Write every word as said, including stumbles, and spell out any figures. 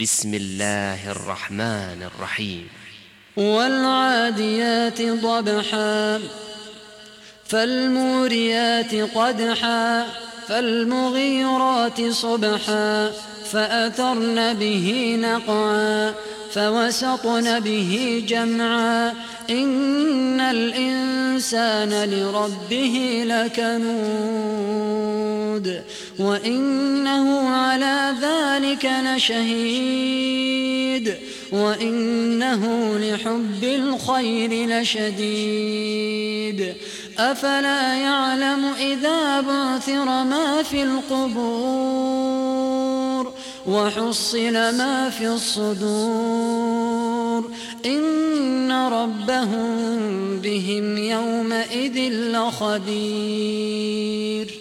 بسم الله الرحمن الرحيم. والعاديات ضبحا فالموريات قدحا فالمغيرات صبحا فأثرن به نقعا فوسطن به جمعا إن الإنسان لربه لكنود وإنه على ذلك لشهيد وإنه لحب الخير لشديد أفلا يعلم إذا بعثر ما في القبور وحصل ما في الصدور إن ربهم بهم يومئذ لخبير.